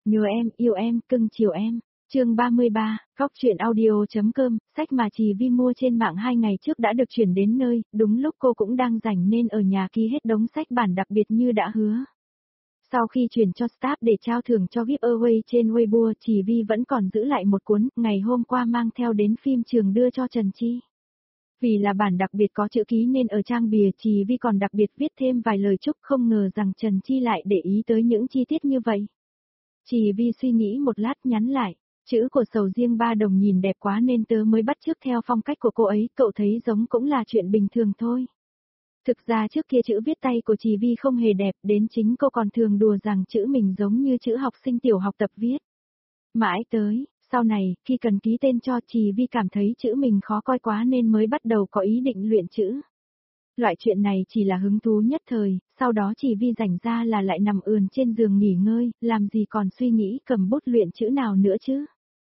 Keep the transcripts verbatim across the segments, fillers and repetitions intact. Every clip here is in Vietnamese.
Nhớ em, yêu em, cưng chiều em. Chương ba mươi ba, Góc truyện audio.com, sách mà Trì Vi mua trên mạng hai ngày trước đã được chuyển đến nơi, đúng lúc cô cũng đang rảnh nên ở nhà ký hết đống sách bản đặc biệt như đã hứa. Sau khi chuyển cho staff để trao thưởng cho giveaway trên Weibo, Trì Vi vẫn còn giữ lại một cuốn, ngày hôm qua mang theo đến phim trường đưa cho Trần Chi. Vì là bản đặc biệt có chữ ký nên ở trang bìa Trì Vi còn đặc biệt viết thêm vài lời chúc, không ngờ rằng Trần Chi lại để ý tới những chi tiết như vậy. Trì Vi suy nghĩ một lát nhắn lại, chữ của Sầu Riêng Ba Đồng nhìn đẹp quá nên tớ mới bắt chước theo phong cách của cô ấy, cậu thấy giống cũng là chuyện bình thường thôi. Thực ra trước kia chữ viết tay của Trì Vi không hề đẹp, đến chính cô còn thường đùa rằng chữ mình giống như chữ học sinh tiểu học tập viết. Mãi tới, sau này, khi cần ký tên cho Trì Vi cảm thấy chữ mình khó coi quá nên mới bắt đầu có ý định luyện chữ. Loại chuyện này chỉ là hứng thú nhất thời, sau đó Trì Vi rảnh ra là lại nằm ườn trên giường nghỉ ngơi, làm gì còn suy nghĩ cầm bút luyện chữ nào nữa chứ.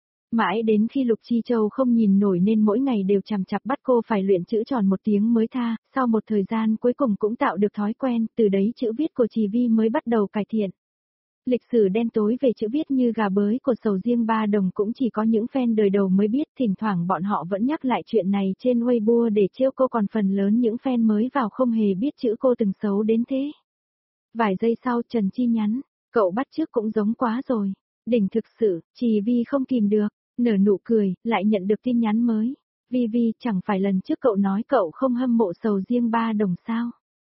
Mãi đến khi Lục Chi Châu không nhìn nổi nên mỗi ngày đều chằm chặp bắt cô phải luyện chữ tròn một tiếng mới tha, sau một thời gian cuối cùng cũng tạo được thói quen, từ đấy chữ viết của Trì Vi mới bắt đầu cải thiện. Lịch sử đen tối về chữ viết như gà bới của Sầu Riêng Ba Đồng cũng chỉ có những fan đời đầu mới biết, thỉnh thoảng bọn họ vẫn nhắc lại chuyện này trên Weibo để trêu cô, còn phần lớn những fan mới vào không hề biết chữ cô từng xấu đến thế. Vài giây sau Trần Chi nhắn, cậu bắt chước cũng giống quá rồi, đỉnh thực sự, Trì Vi không kìm được, nở nụ cười, lại nhận được tin nhắn mới. Vi Vi, chẳng phải lần trước cậu nói cậu không hâm mộ Sầu Riêng Ba Đồng sao?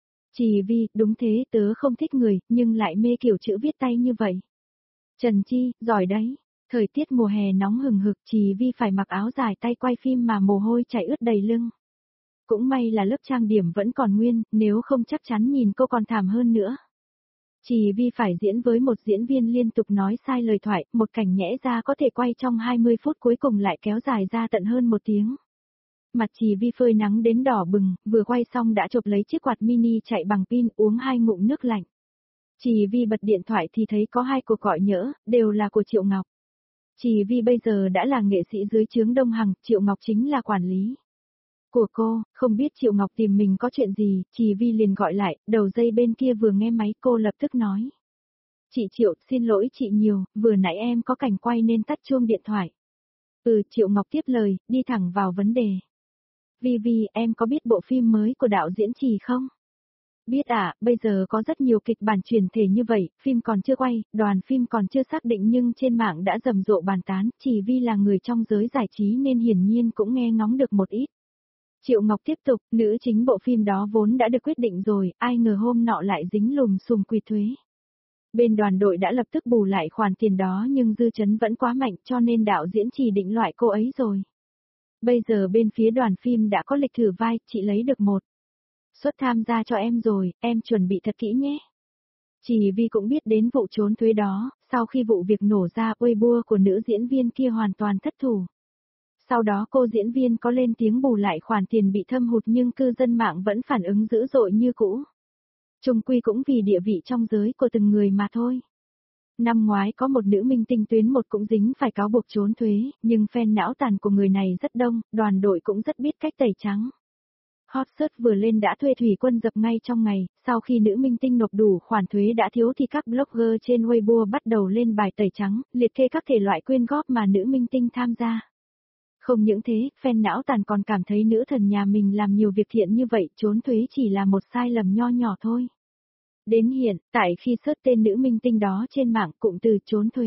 Trì Vi, đúng thế, tớ không thích người, nhưng lại mê kiểu chữ viết tay như vậy. Trần Chi, giỏi đấy. Thời tiết mùa hè nóng hừng hực, Trì Vi phải mặc áo dài tay quay phim mà mồ hôi chảy ướt đầy lưng. Cũng may là lớp trang điểm vẫn còn nguyên, nếu không chắc chắn nhìn cô còn thảm hơn nữa. Trì Vi phải diễn với một diễn viên liên tục nói sai lời thoại, một cảnh nhẽ ra có thể quay trong hai mươi phút cuối cùng lại kéo dài ra tận hơn một tiếng. Mặt Trì Vi phơi nắng đến đỏ bừng, vừa quay xong đã chộp lấy chiếc quạt mini chạy bằng pin, uống hai ngụm nước lạnh. Trì Vi bật điện thoại thì thấy có hai cuộc gọi nhỡ, đều là của Triệu Ngọc. Trì Vi bây giờ đã là nghệ sĩ dưới trướng Đông Hằng, Triệu Ngọc chính là quản lý của cô, không biết Triệu Ngọc tìm mình có chuyện gì, Trì Vi liền gọi lại, đầu dây bên kia vừa nghe máy cô lập tức nói. Chị Triệu, xin lỗi chị nhiều, vừa nãy em có cảnh quay nên tắt chuông điện thoại. Ừ, Triệu Ngọc tiếp lời, đi thẳng vào vấn đề. Vi Vi, em có biết bộ phim mới của đạo diễn Trì không? Biết à, bây giờ có rất nhiều kịch bản truyền thể như vậy, phim còn chưa quay, đoàn phim còn chưa xác định nhưng trên mạng đã rầm rộ bàn tán, Trì Vi là người trong giới giải trí nên hiển nhiên cũng nghe ngóng được một ít. Triệu Ngọc tiếp tục, nữ chính bộ phim đó vốn đã được quyết định rồi, ai ngờ hôm nọ lại dính lùm xùm quy thuế. Bên đoàn đội đã lập tức bù lại khoản tiền đó nhưng dư chấn vẫn quá mạnh cho nên đạo diễn Trì định loại cô ấy rồi. Bây giờ bên phía đoàn phim đã có lịch thử vai, chị lấy được một suất tham gia cho em rồi, em chuẩn bị thật kỹ nhé. Trì Vi cũng biết đến vụ trốn thuế đó, sau khi vụ việc nổ ra, Weibo của nữ diễn viên kia hoàn toàn thất thủ. Sau đó cô diễn viên có lên tiếng bù lại khoản tiền bị thâm hụt nhưng cư dân mạng vẫn phản ứng dữ dội như cũ. Chung quy cũng vì địa vị trong giới của từng người mà thôi. Năm ngoái có một nữ minh tinh tuyến một cũng dính phải cáo buộc trốn thuế, nhưng fan não tàn của người này rất đông, đoàn đội cũng rất biết cách tẩy trắng. Hot search vừa lên đã thuê thủy quân dập ngay trong ngày, sau khi nữ minh tinh nộp đủ khoản thuế đã thiếu thì các blogger trên Weibo bắt đầu lên bài tẩy trắng, liệt kê các thể loại quyên góp mà nữ minh tinh tham gia. Không những thế, fan não tàn còn cảm thấy nữ thần nhà mình làm nhiều việc thiện như vậy, trốn thuế chỉ là một sai lầm nho nhỏ thôi. Đến hiện, tại khi search tên nữ minh tinh đó trên mạng, cụm từ trốn thuế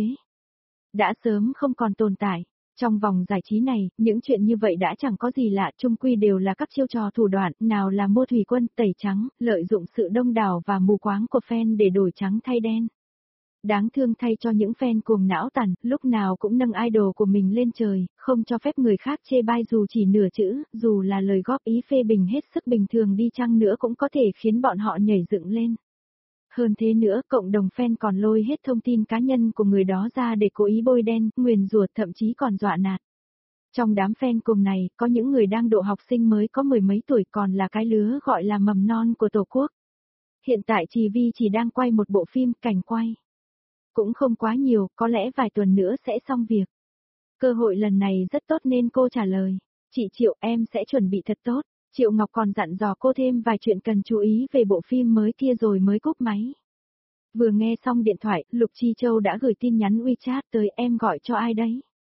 đã sớm không còn tồn tại. Trong vòng giải trí này, những chuyện như vậy đã chẳng có gì lạ, chung quy đều là các chiêu trò thủ đoạn, nào là mua thủy quân, tẩy trắng, lợi dụng sự đông đảo và mù quáng của fan để đổi trắng thay đen. Đáng thương thay cho những fan cuồng não tàn, lúc nào cũng nâng idol của mình lên trời, không cho phép người khác chê bai dù chỉ nửa chữ, dù là lời góp ý phê bình hết sức bình thường đi chăng nữa cũng có thể khiến bọn họ nhảy dựng lên. Hơn thế nữa, cộng đồng fan còn lôi hết thông tin cá nhân của người đó ra để cố ý bôi đen, nguyền rủa, thậm chí còn dọa nạt. Trong đám fan cùng này, có những người đang độ học sinh mới có mười mấy tuổi, còn là cái lứa gọi là mầm non của Tổ quốc. Hiện tại Trì Vi chỉ đang quay một bộ phim, cảnh quay cũng không quá nhiều, có lẽ vài tuần nữa sẽ xong việc. Cơ hội lần này rất tốt nên cô trả lời, chị Triệu, em sẽ chuẩn bị thật tốt. Triệu Ngọc còn dặn dò cô thêm vài chuyện cần chú ý về bộ phim mới kia rồi mới cúp máy. Vừa nghe xong điện thoại, Lục Chi Châu đã gửi tin nhắn WeChat tới em gọi cho ai đấy.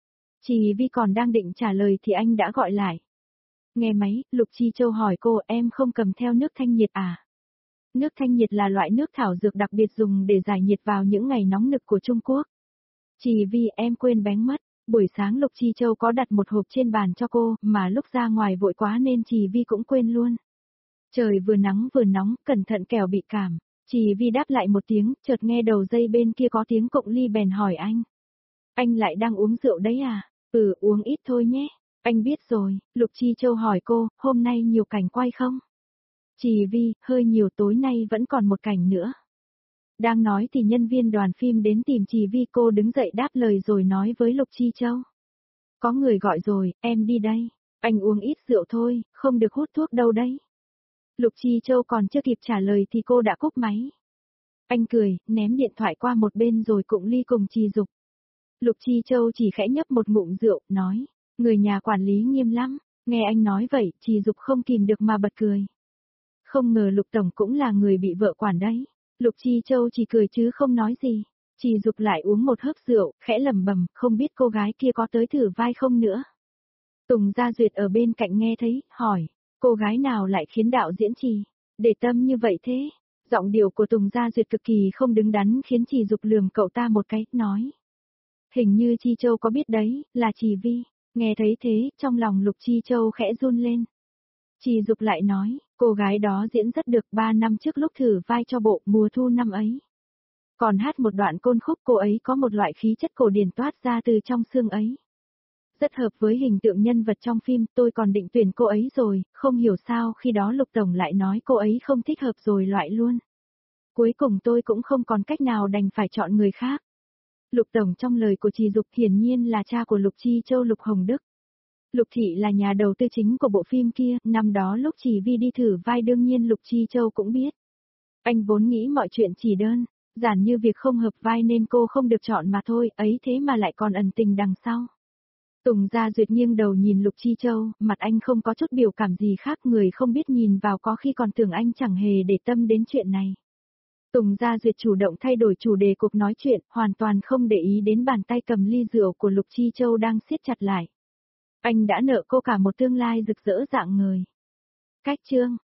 Chị Vi còn đang định trả lời thì anh đã gọi lại. Nghe máy, Lục Chi Châu hỏi cô em không cầm theo nước thanh nhiệt à? Nước thanh nhiệt là loại nước thảo dược đặc biệt dùng để giải nhiệt vào những ngày nóng nực của Trung Quốc. Chị Vi em quên bén mất, buổi sáng Lục Chi Châu có đặt một hộp trên bàn cho cô, mà lúc ra ngoài vội quá nên chị Vi cũng quên luôn. Trời vừa nắng vừa nóng, cẩn thận kẻo bị cảm. Chị Vi đáp lại một tiếng, chợt nghe đầu dây bên kia có tiếng cụng ly bèn hỏi anh. Anh lại đang uống rượu đấy à? Ừ, uống ít thôi nhé. Anh biết rồi, Lục Chi Châu hỏi cô, hôm nay nhiều cảnh quay không? Chị Vi, hơi nhiều, tối nay vẫn còn một cảnh nữa. Đang nói thì nhân viên đoàn phim đến tìm chị Vi, cô đứng dậy đáp lời rồi nói với Lục Chi Châu. Có người gọi rồi, em đi đây. Anh uống ít rượu thôi, không được hút thuốc đâu đấy. Lục Chi Châu còn chưa kịp trả lời thì cô đã cúp máy. Anh cười, ném điện thoại qua một bên rồi cụng ly cùng Trì Dục. Lục Chi Châu chỉ khẽ nhấp một ngụm rượu, nói, người nhà quản lý nghiêm lắm. Nghe anh nói vậy, Trì Dục không kìm được mà bật cười. Không ngờ Lục Tổng cũng là người bị vợ quản đấy. Lục Chi Châu chỉ cười chứ không nói gì. Trì Dục lại uống một hớp rượu, khẽ lẩm bẩm, không biết cô gái kia có tới thử vai không nữa. Tùng Gia Duyệt ở bên cạnh nghe thấy, hỏi, cô gái nào lại khiến đạo diễn Trì để tâm như vậy thế? Giọng điệu của Tùng Gia Duyệt cực kỳ không đứng đắn khiến Trì Dục lườm cậu ta một cái, nói. Hình như Chi Châu có biết đấy, là Trì Vi. Nghe thấy thế, trong lòng Lục Chi Châu khẽ run lên. Trì Dục lại nói, cô gái đó diễn rất được ba năm trước lúc thử vai cho bộ Mùa Thu năm ấy. Còn hát một đoạn côn khúc, cô ấy có một loại khí chất cổ điển toát ra từ trong xương ấy. Rất hợp với hình tượng nhân vật trong phim, tôi còn định tuyển cô ấy rồi, không hiểu sao khi đó Lục Tổng lại nói cô ấy không thích hợp rồi loại luôn. Cuối cùng tôi cũng không còn cách nào đành phải chọn người khác. Lục Tổng trong lời của Trì Dục hiển nhiên là cha của Lục Chi Châu, Lục Hồng Đức. Lục Thị là nhà đầu tư chính của bộ phim kia, năm đó lúc Trì Vi đi thử vai đương nhiên Lục Chi Châu cũng biết. Anh vốn nghĩ mọi chuyện chỉ đơn giản như việc không hợp vai nên cô không được chọn mà thôi, ấy thế mà lại còn ẩn tình đằng sau. Tùng Gia Duyệt nghiêng đầu nhìn Lục Chi Châu, mặt anh không có chút biểu cảm gì khác, người không biết nhìn vào có khi còn tưởng anh chẳng hề để tâm đến chuyện này. Tùng Gia Duyệt chủ động thay đổi chủ đề cuộc nói chuyện, hoàn toàn không để ý đến bàn tay cầm ly rượu của Lục Chi Châu đang siết chặt lại. Anh đã nợ cô cả một tương lai rực rỡ rạng ngời. Cách chương